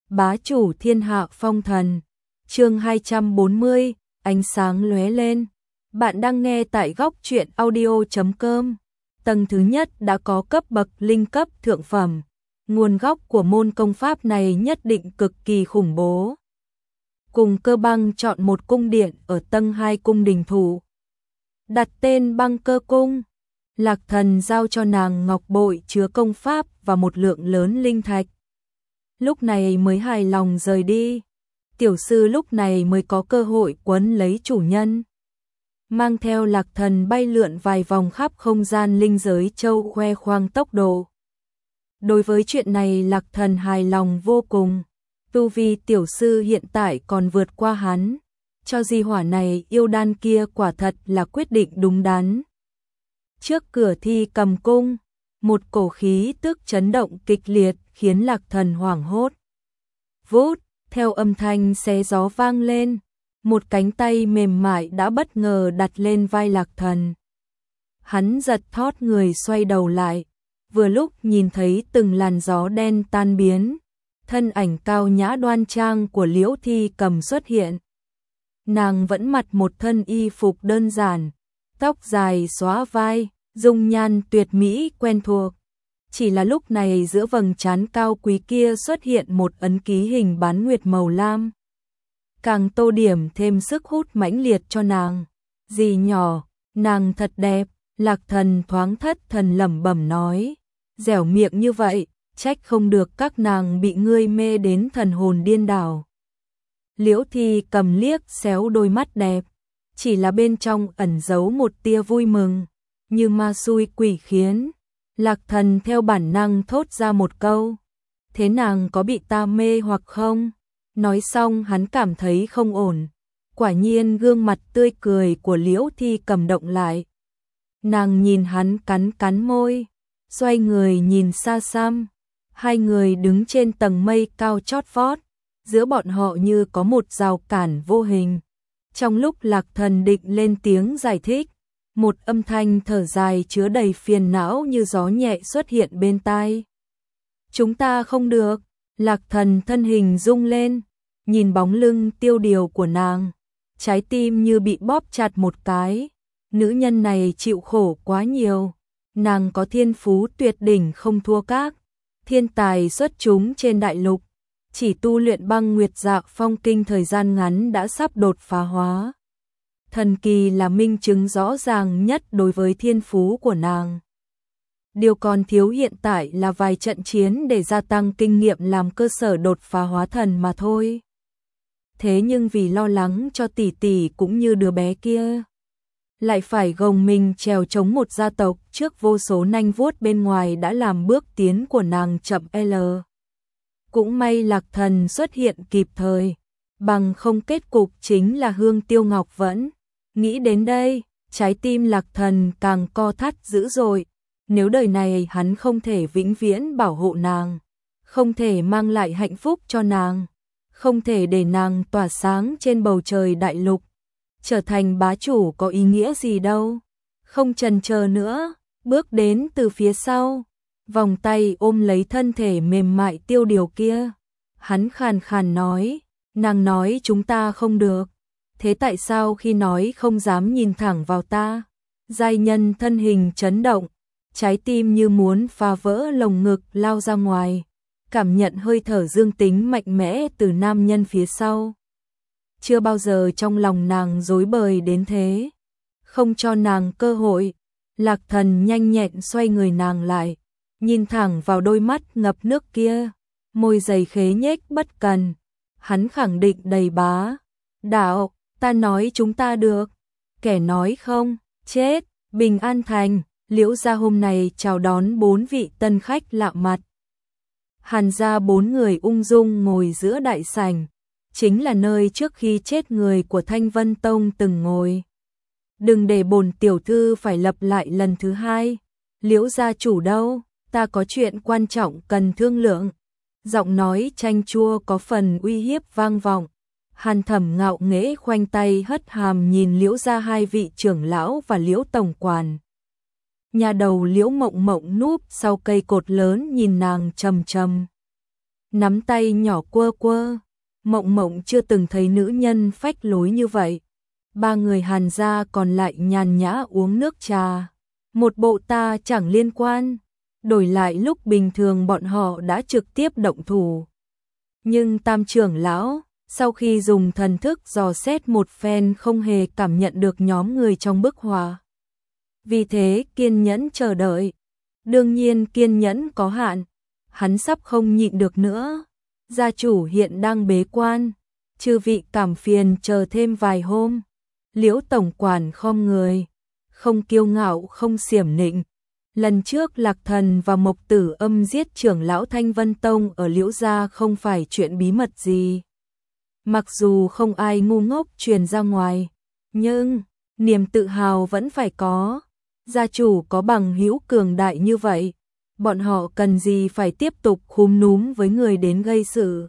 Bá chủ thiên hạ phong thần. Chương 240, ánh sáng lóe lên. Bạn đang nghe tại góc truyện audio.com. Tầng thứ nhất đã có cấp bậc linh cấp thượng phẩm. Nguồn gốc của môn công pháp này nhất định cực kỳ khủng bố. Cùng Cơ Băng chọn một cung điện ở tầng 2 cung đình thủ, đặt tên Băng Cơ cung. Lạc Thần giao cho nàng ngọc bội chứa công pháp và một lượng lớn linh thạch. Lúc này mới hài lòng rời đi. Tiểu sư lúc này mới có cơ hội quấn lấy chủ nhân. Mang theo Lạc Thần bay lượn vài vòng khắp không gian linh giới châu khoe khoang tốc độ. Đối với chuyện này Lạc Thần hài lòng vô cùng. Tu vi tiểu sư hiện tại còn vượt qua hắn. Cho di hỏa này yêu đan kia quả thật là quyết định đúng đắn. Trước cửa Thi Cầm cung, một cổ khí tức chấn động kịch liệt khiến Lạc Thần hoảng hốt. Vút, theo âm thanh xé gió vang lên, một cánh tay mềm mại đã bất ngờ đặt lên vai Lạc Thần. Hắn giật thót người xoay đầu lại, vừa lúc nhìn thấy từng làn gió đen tan biến, thân ảnh cao nhã đoan trang của Liễu Thi Cầm xuất hiện. Nàng vẫn mặc một thân y phục đơn giản, tóc dài xõa vai, dung nhan tuyệt mỹ quen thuộc. Chỉ là lúc này giữa vầng trán cao quý kia xuất hiện một ấn ký hình bán nguyệt màu lam. Càng tô điểm thêm sức hút mãnh liệt cho nàng. Dì nhỏ, nàng thật đẹp, Lạc Thần thoáng thất thần lẩm bẩm nói. Dẻo miệng như vậy, trách không được các nàng bị ngươi mê đến thần hồn điên đảo. Liễu Thi Cầm liếc xéo đôi mắt đẹp, chỉ là bên trong ẩn giấu một tia vui mừng, như ma xui quỷ khiến. Lạc Thần theo bản năng thốt ra một câu. Thế nàng có bị ta mê hoặc không? Nói xong hắn cảm thấy không ổn. Quả nhiên gương mặt tươi cười của Liễu Thi Cầm động lại. Nàng nhìn hắn cắn cắn môi, xoay người nhìn xa xăm. Hai người đứng trên tầng mây cao chót vót, giữa bọn họ như có một rào cản vô hình. Trong lúc Lạc Thần định lên tiếng giải thích, một âm thanh thở dài chứa đầy phiền não như gió nhẹ xuất hiện bên tai. Chúng ta không được. Lạc Thần thân hình rung lên, nhìn bóng lưng tiêu điều của nàng, trái tim như bị bóp chặt một cái. Nữ nhân này chịu khổ quá nhiều. Nàng có thiên phú tuyệt đỉnh không thua các thiên tài xuất chúng trên đại lục. Chỉ tu luyện Băng Nguyệt Dạ Phong Kinh thời gian ngắn đã sắp đột phá hóa. Thần kỳ là minh chứng rõ ràng nhất đối với thiên phú của nàng. Điều còn thiếu hiện tại là vài trận chiến để gia tăng kinh nghiệm làm cơ sở đột phá hóa thần mà thôi. Thế nhưng vì lo lắng cho tỷ tỷ cũng như đứa bé kia, lại phải gồng mình trèo chống một gia tộc trước vô số nanh vuốt bên ngoài đã làm bước tiến của nàng chậm L. Cũng may Lạc Thần xuất hiện kịp thời, bằng không kết cục chính là Hương Tiêu Ngọc Vẫn. Nghĩ đến đây, trái tim Lạc Thần càng co thắt dữ dội. Nếu đời này hắn không thể vĩnh viễn bảo hộ nàng, không thể mang lại hạnh phúc cho nàng, không thể để nàng tỏa sáng trên bầu trời đại lục, trở thành bá chủ có ý nghĩa gì đâu. Không chần chờ nữa, bước đến từ phía sau, vòng tay ôm lấy thân thể mềm mại tiêu điều kia. Hắn khàn khàn nói, nàng nói chúng ta không được. Thế tại sao khi nói không dám nhìn thẳng vào ta? Giai nhân thân hình chấn động, trái tim như muốn phá vỡ lồng ngực lao ra ngoài, cảm nhận hơi thở dương tính mạnh mẽ từ nam nhân phía sau. Chưa bao giờ trong lòng nàng rối bời đến thế. Không cho nàng cơ hội, Lạc Thần nhanh nhẹn xoay người nàng lại, nhìn thẳng vào đôi mắt ngập nước kia, môi dày khế nhếch bất cần. Hắn khẳng định đầy bá đạo, ta nói chúng ta được. Kẻ nói không, chết. Bình An Thành, Liễu gia hôm nay chào đón 4 vị tân khách lạ mặt. Hàn gia 4 người ung dung ngồi giữa đại sảnh, chính là nơi trước khi chết người của Thanh Vân Tông từng ngồi. Đừng để bổn tiểu thư phải lặp lại lần thứ hai. Liễu gia chủ đâu, ta có chuyện quan trọng cần thương lượng. Giọng nói chanh chua có phần uy hiếp vang vọng. Hàn Thẩm ngạo nghễ khoanh tay hất hàm nhìn Liễu gia hai vị trưởng lão và Liễu tổng quản. Nhà đầu Liễu Mộng Mộng núp sau cây cột lớn nhìn nàng trầm trầm. nắm tay nhỏ quơ quơ. Mộng Mộng chưa từng thấy nữ nhân phách lối như vậy. Ba người Hàn gia còn lại nhàn nhã uống nước trà. Một bộ ta chẳng liên quan. Đổi lại lúc bình thường bọn họ đã trực tiếp động thủ. Nhưng Tam trưởng lão, sau khi dùng thần thức dò xét một phen không hề cảm nhận được nhóm người trong bức họa. Vì thế kiên nhẫn chờ đợi. Đương nhiên kiên nhẫn có hạn. Hắn sắp không nhịn được nữa. Gia chủ hiện đang bế quan. Chư vị cảm phiền chờ thêm vài hôm. Liễu tổng quản khom người. Không kiêu ngạo không xiểm nịnh. Lần trước Lạc Thần và Mộc Tử Âm giết trưởng lão Thanh Vân Tông ở Liễu gia không phải chuyện bí mật gì. Mặc dù không ai ngu ngốc truyền ra ngoài, nhưng niềm tự hào vẫn phải có. Gia chủ có bằng hữu cường đại như vậy, bọn họ cần gì phải tiếp tục khúm núm với người đến gây sự.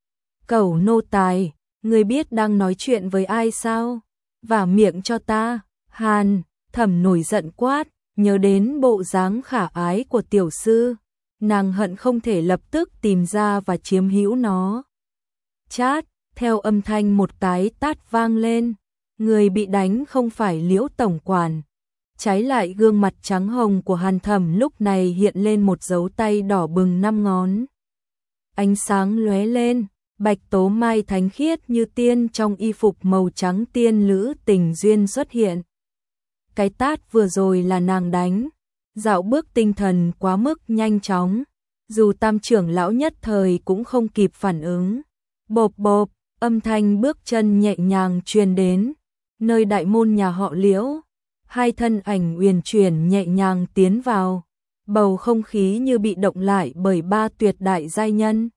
Cẩu nô tài, người biết đang nói chuyện với ai sao? Vả miệng cho ta. Hàn Thẩm nổi giận quát, nhớ đến bộ dáng khả ái của tiểu sư, nàng hận không thể lập tức tìm ra và chiếm hữu nó. Chát, theo âm thanh một cái tát vang lên, người bị đánh không phải Liễu tổng quản, trái lại gương mặt trắng hồng của Hàn Thẩm lúc này hiện lên một dấu tay đỏ bừng 5 ngón. Ánh sáng lóe lên, bạch tố mai thánh khiết như tiên trong y phục màu trắng tiên lữ tình duyên xuất hiện. Cái tát vừa rồi là nàng đánh, dạo bước tinh thần quá mức nhanh chóng, dù Tam trưởng lão nhất thời cũng không kịp phản ứng. Bộp bộp, âm thanh bước chân nhẹ nhàng truyền đến, nơi đại môn nhà họ Liễu, hai thân ảnh uyển chuyển nhẹ nhàng tiến vào, bầu không khí như bị động lại bởi ba tuyệt đại giai nhân.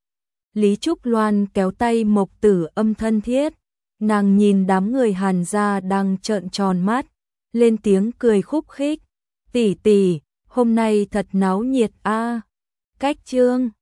Lý Trúc Loan kéo tay Mộc Tử Âm thân thiết, nàng nhìn đám người Hàn gia đang trợn tròn mắt, lên tiếng cười khúc khích, tỷ tỷ, hôm nay thật náo nhiệt a. Cách chương